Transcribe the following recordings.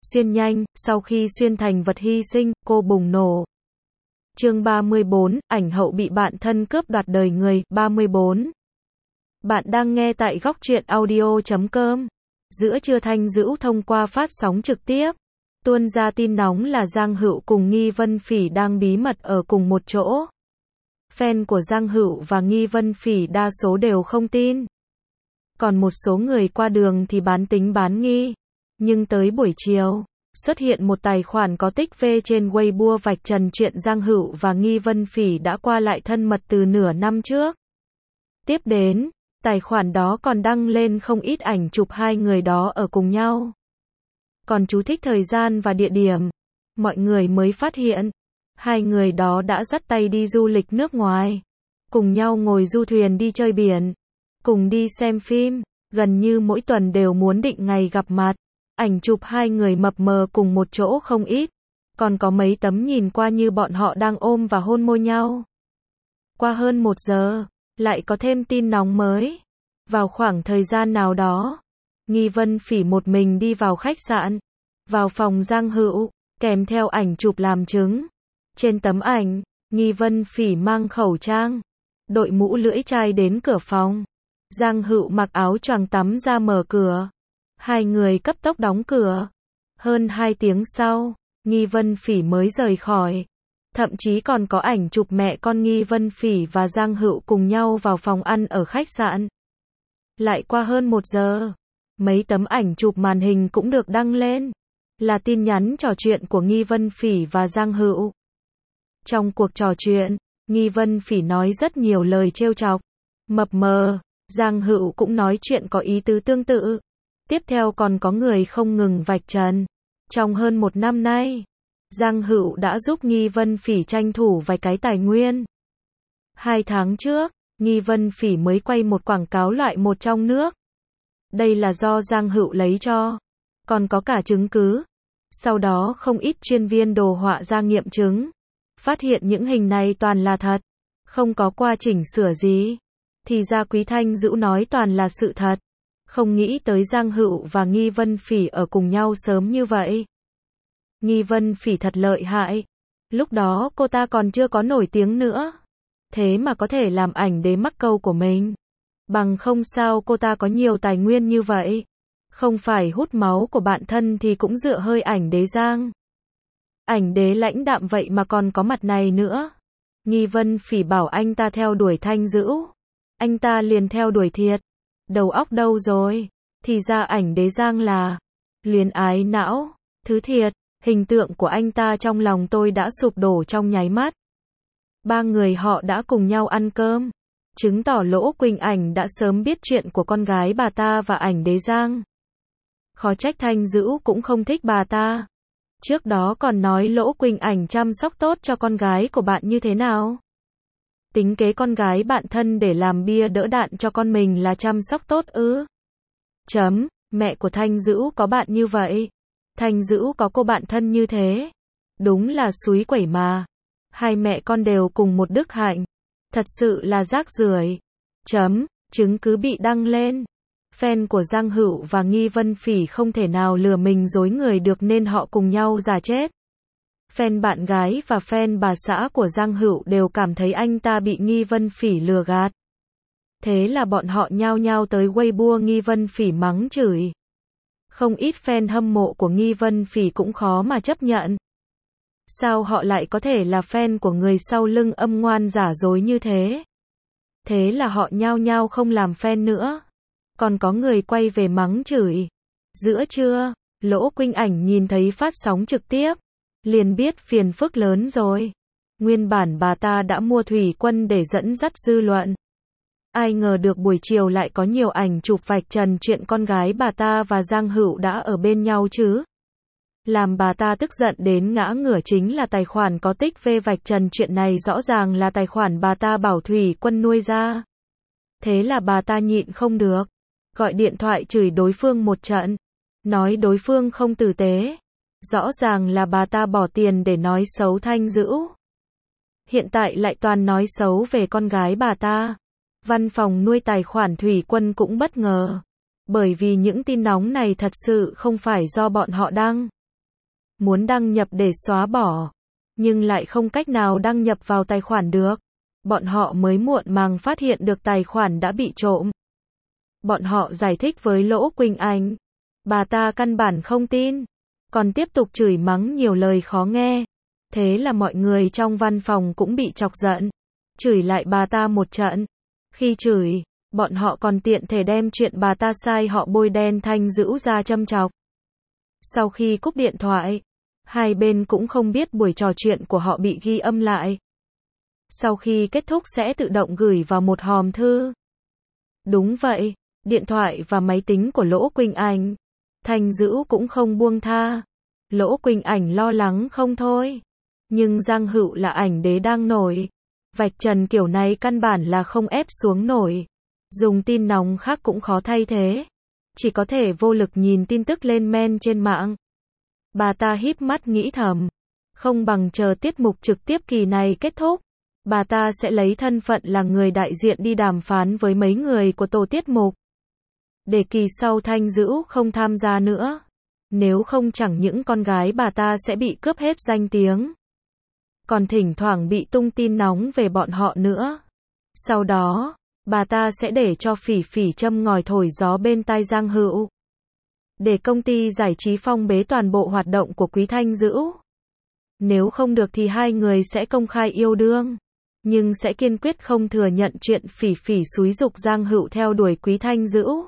Xuyên nhanh, sau khi xuyên thành vật hy sinh, cô bùng nổ. Chương 34, ảnh hậu bị bạn thân cướp đoạt đời người, 34. Bạn đang nghe tại góc truyện audio.com. Giữa trưa Thanh Dữu thông qua phát sóng trực tiếp tuôn ra tin nóng là Giang Hựu cùng Nghi Vân Phỉ đang bí mật ở cùng một chỗ. Fan của Giang Hựu và Nghi Vân Phỉ đa số đều không tin. Còn một số người qua đường thì bán tín bán nghi. Nhưng tới buổi chiều, xuất hiện một tài khoản có tích V trên Weibo vạch trần chuyện Giang Hựu và Nghi Vân Phỉ đã qua lại thân mật từ nửa năm trước. Tiếp đến, tài khoản đó còn đăng lên không ít ảnh chụp hai người đó ở cùng nhau. Còn chú thích thời gian và địa điểm. Mọi người mới phát hiện, hai người đó đã dắt tay đi du lịch nước ngoài. Cùng nhau ngồi du thuyền đi chơi biển. Cùng đi xem phim. Gần như mỗi tuần đều muốn định ngày gặp mặt. Ảnh chụp hai người mập mờ cùng một chỗ không ít. Còn có mấy tấm nhìn qua như bọn họ đang ôm và hôn môi nhau. Qua hơn 1 giờ, lại có thêm tin nóng mới. Vào khoảng thời gian nào đó, Nghi Vân Phỉ một mình đi vào khách sạn, vào phòng Giang Hựu, kèm theo ảnh chụp làm chứng. Trên tấm ảnh, Nghi Vân Phỉ mang khẩu trang, đội mũ lưỡi chai đến cửa phòng. Giang Hựu mặc áo choàng tắm ra mở cửa. Hai người cấp tốc đóng cửa. Hơn 2 tiếng sau, Nghi Vân Phỉ mới rời khỏi. Thậm chí còn có ảnh chụp mẹ con Nghi Vân Phỉ và Giang Hựu cùng nhau vào phòng ăn ở khách sạn. Lại qua hơn 1 giờ, mấy tấm ảnh chụp màn hình cũng được đăng lên. Là tin nhắn trò chuyện của Nghi Vân Phỉ và Giang Hựu. Trong cuộc trò chuyện, Nghi Vân Phỉ nói rất nhiều lời trêu chọc, mập mờ. Giang Hựu cũng nói chuyện có ý tứ tương tự. Tiếp theo còn có người không ngừng vạch trần. Trong hơn 1 năm nay, Giang Hựu đã giúp Nghi Vân Phỉ tranh thủ vài cái tài nguyên. 2 tháng trước, Nghi Vân Phỉ mới quay một quảng cáo loại 1 trong nước. Đây là do Giang Hựu lấy cho. Còn có cả chứng cứ. Sau đó không ít chuyên viên đồ họa ra nghiệm chứng. Phát hiện những hình này toàn là thật. Không có qua chỉnh sửa gì. Thì ra Quý Thanh Dữu nói toàn là sự thật. Không nghĩ tới Giang Hựu và Nghi Vân Phỉ ở cùng nhau sớm như vậy. Nghi Vân Phỉ thật lợi hại. Lúc đó cô ta còn chưa có nổi tiếng nữa. Thế mà có thể làm ảnh đế mắc câu của mình. Bằng không sao cô ta có nhiều tài nguyên như vậy. Không phải hút máu của bạn thân thì cũng dựa hơi ảnh đế Giang. Ảnh đế lãnh đạm vậy mà còn có mặt này nữa. Nghi Vân Phỉ bảo anh ta theo đuổi Thanh Dữu. Anh ta liền theo đuổi thiệt. Đầu óc đâu rồi? Thì ra ảnh đế Giang là luyến ái não. Thứ thiệt, hình tượng của anh ta trong lòng tôi đã sụp đổ trong nháy mắt. 3 người họ đã cùng nhau ăn cơm. Chứng tỏ Lỗ Quỳnh Ảnh đã sớm biết chuyện của con gái bà ta và ảnh đế Giang. Khó trách Thanh Dữu cũng không thích bà ta. Trước đó còn nói Lỗ Quỳnh Ảnh chăm sóc tốt cho con gái của bạn như thế nào. Tính kế con gái bạn thân để làm bia đỡ đạn cho con mình là chăm sóc tốt ư? Mẹ của Thanh Dữu có bạn như vậy. Thanh Dữu có cô bạn thân như thế. Đúng là xúi quẩy mà. Hai mẹ con đều cùng một đức hạnh. Thật sự là rác rưởi. Chứng cứ bị đăng lên. Fan của Giang Hựu và Nghi Vân Phỉ không thể nào lừa mình dối người được nên họ cùng nhau giả chết. Fan bạn gái và fan bà xã của Giang Hựu đều cảm thấy anh ta bị Nghi Vân Phỉ lừa gạt. Thế là bọn họ nhao nhao tới Weibo Nghi Vân Phỉ mắng chửi. Không ít fan hâm mộ của Nghi Vân Phỉ cũng khó mà chấp nhận. Sao họ lại có thể là fan của người sau lưng âm ngoan giả dối như thế? Thế là họ nhao nhao không làm fan nữa. Còn có người quay về mắng chửi. Giữa trưa, Lỗ Quỳnh Ảnh nhìn thấy phát sóng trực tiếp. Liền biết phiền phức lớn rồi. Nguyên bản bà ta đã mua thủy quân để dẫn dắt dư luận. Ai ngờ được buổi chiều lại có nhiều ảnh chụp vạch trần chuyện con gái bà ta và Giang Hựu đã ở bên nhau chứ. Làm bà ta tức giận đến ngã ngửa chính là tài khoản có tích V vạch trần chuyện này rõ ràng là tài khoản bà ta bảo thủy quân nuôi ra. Thế là bà ta nhịn không được. Gọi điện thoại chửi đối phương một trận. Nói đối phương không tử tế. Rõ ràng là bà ta bỏ tiền để nói xấu Thanh Dữu. Hiện tại lại toàn nói xấu về con gái bà ta. Văn phòng nuôi tài khoản thủy quân cũng bất ngờ. Bởi vì những tin nóng này thật sự không phải do bọn họ đăng. muốn đăng nhập để xóa bỏ, nhưng lại không cách nào đăng nhập vào tài khoản được. Bọn họ mới muộn màng phát hiện được tài khoản đã bị trộm. Bọn họ giải thích với Lỗ Quỳnh Anh. Bà ta căn bản không tin, còn tiếp tục chửi mắng nhiều lời khó nghe. Thế là mọi người trong văn phòng cũng bị chọc giận, chửi lại bà ta một trận. Khi chửi, bọn họ còn tiện thể đem chuyện bà ta sai họ bôi đen Thanh Dữu ra châm chọc. Sau khi cúp điện thoại, hai bên cũng không biết buổi trò chuyện của họ bị ghi âm lại. Sau khi kết thúc sẽ tự động gửi vào một hòm thư. Đúng vậy, điện thoại và máy tính của Lỗ Quỳnh Anh, Thanh Dữu cũng không buông tha. Lỗ Quỳnh Anh lo lắng không thôi. Nhưng Giang Hữu là ảnh đế đang nổi. Vạch trần kiểu này căn bản là không ép xuống nổi. Dùng tin nóng khác cũng khó thay thế. Chỉ có thể vô lực nhìn tin tức lên men trên mạng. Bà ta híp mắt nghĩ thầm. Không bằng chờ tiết mục trực tiếp kỳ này kết thúc. Bà ta sẽ lấy thân phận là người đại diện đi đàm phán với mấy người của tổ tiết mục. Để kỳ sau Thanh Dữu không tham gia nữa. Nếu không chẳng những con gái bà ta sẽ bị cướp hết danh tiếng. Còn thỉnh thoảng bị tung tin nóng về bọn họ nữa. Sau đó, bà ta sẽ để cho Phỉ Phỉ châm ngòi thổi gió bên tai Giang Hữu. Để công ty giải trí phong bế toàn bộ hoạt động của Quý Thanh Dữu. Nếu không được thì hai người sẽ công khai yêu đương. Nhưng sẽ kiên quyết không thừa nhận chuyện Phỉ Phỉ xúi giục Giang Hữu theo đuổi Quý Thanh Dữu.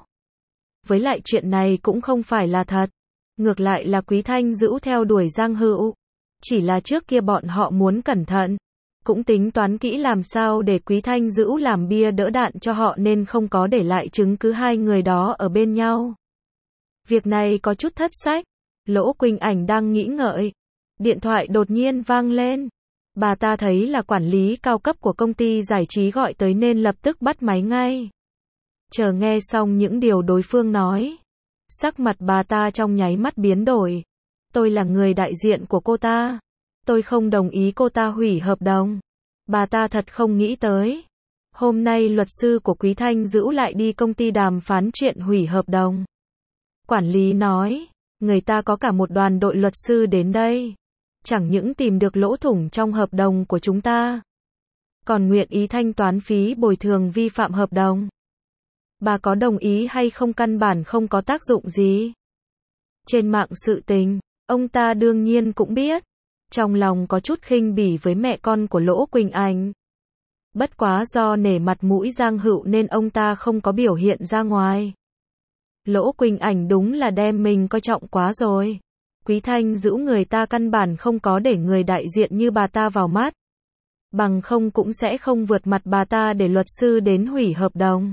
Với lại chuyện này cũng không phải là thật. Ngược lại là Quý Thanh Dữu theo đuổi Giang Hữu. Chỉ là trước kia bọn họ muốn cẩn thận. Cũng tính toán kỹ làm sao để Quý Thanh Dữu làm bia đỡ đạn cho họ nên không có để lại chứng cứ hai người đó ở bên nhau. Việc này có chút thất sách. Lỗ Quỳnh Anh đang nghĩ ngợi. Điện thoại đột nhiên vang lên. Bà ta thấy là quản lý cao cấp của công ty giải trí gọi tới nên lập tức bắt máy ngay. Chờ nghe xong những điều đối phương nói. Sắc mặt bà ta trong nháy mắt biến đổi. Tôi là người đại diện của cô ta. Tôi không đồng ý cô ta hủy hợp đồng. Bà ta thật không nghĩ tới. Hôm nay luật sư của Quý Thanh Dữu lại đi công ty đàm phán chuyện hủy hợp đồng. Quản lý nói, người ta có cả một đoàn đội luật sư đến đây. Chẳng những tìm được lỗ thủng trong hợp đồng của chúng ta, còn nguyện ý thanh toán phí bồi thường vi phạm hợp đồng. Bà có đồng ý hay không căn bản không có tác dụng gì. Trên mạng sự tình, ông ta đương nhiên cũng biết. Trong lòng có chút khinh bỉ với mẹ con của Lỗ Quỳnh Anh. Bất quá do nể mặt mũi Giang Hữu nên ông ta không có biểu hiện ra ngoài. Lỗ Quỳnh Anh đúng là đem mình coi trọng quá rồi. Quý Thanh Dữu người ta căn bản không có để người đại diện như bà ta vào mắt. Bằng không cũng sẽ không vượt mặt bà ta để luật sư đến hủy hợp đồng.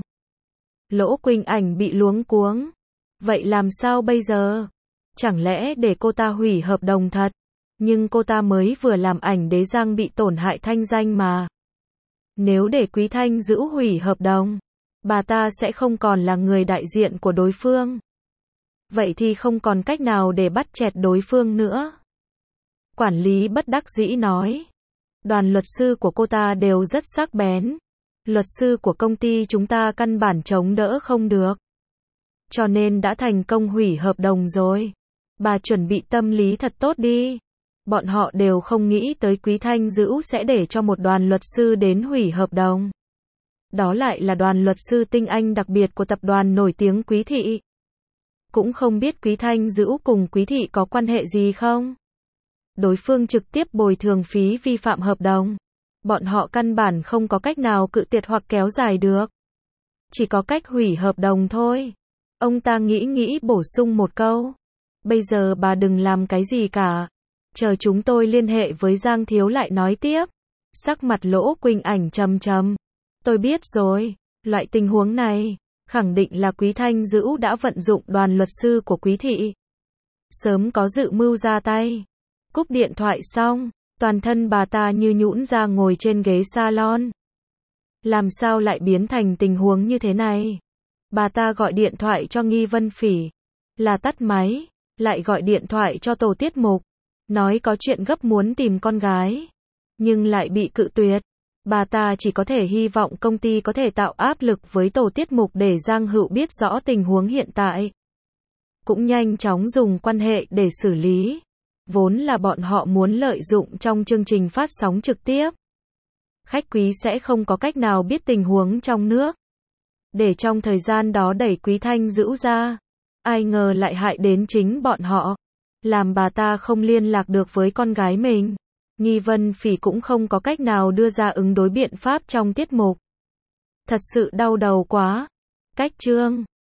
Lỗ Quỳnh Anh bị luống cuống. Vậy làm sao bây giờ? Chẳng lẽ để cô ta hủy hợp đồng thật? Nhưng cô ta mới vừa làm ảnh đế Giang bị tổn hại thanh danh mà. Nếu để Quý Thanh Dữu hủy hợp đồng, bà ta sẽ không còn là người đại diện của đối phương. Vậy thì không còn cách nào để bắt chẹt đối phương nữa. Quản lý bất đắc dĩ nói. Đoàn luật sư của cô ta đều rất sắc bén. Luật sư của công ty chúng ta căn bản chống đỡ không được. Cho nên đã thành công hủy hợp đồng rồi. Bà chuẩn bị tâm lý thật tốt đi. Bọn họ đều không nghĩ tới Quý Thanh Dữu sẽ để cho một đoàn luật sư đến hủy hợp đồng. Đó lại là đoàn luật sư tinh anh đặc biệt của tập đoàn nổi tiếng Quý Thị. Cũng không biết Quý Thanh Dữu cùng Quý Thị có quan hệ gì không? Đối phương trực tiếp bồi thường phí vi phạm hợp đồng. Bọn họ căn bản không có cách nào cự tuyệt hoặc kéo dài được. Chỉ có cách hủy hợp đồng thôi. Ông ta nghĩ bổ sung một câu. Bây giờ bà đừng làm cái gì cả. Chờ chúng tôi liên hệ với Giang Thiếu lại nói tiếp. Sắc mặt Lỗ Quỳnh Anh trầm trầm. Tôi biết rồi. Loại tình huống này, khẳng định là Quý Thanh Dữu đã vận dụng đoàn luật sư của Quý Thị. Sớm có dự mưu ra tay. Cúp điện thoại xong, toàn thân bà ta như nhũn ra ngồi trên ghế salon. Làm sao lại biến thành tình huống như thế này? Bà ta gọi điện thoại cho Nghi Vân Phỉ. Là tắt máy. Lại gọi điện thoại cho tổ tiết mục. Nói có chuyện gấp muốn tìm con gái. Nhưng lại bị cự tuyệt. Bà ta chỉ có thể hy vọng công ty có thể tạo áp lực với tổ tiết mục để Giang Hữu biết rõ tình huống hiện tại. Cũng nhanh chóng dùng quan hệ để xử lý. vốn là bọn họ muốn lợi dụng trong chương trình phát sóng trực tiếp. Khách quý sẽ không có cách nào biết tình huống trong nước. Để trong thời gian đó đẩy Quý Thanh Dữu ra. Ai ngờ lại hại đến chính bọn họ. Làm bà ta không liên lạc được với con gái mình. Nghi Vân Phỉ cũng không có cách nào đưa ra ứng đối biện pháp trong tiết mục. Thật sự đau đầu quá. Cách chương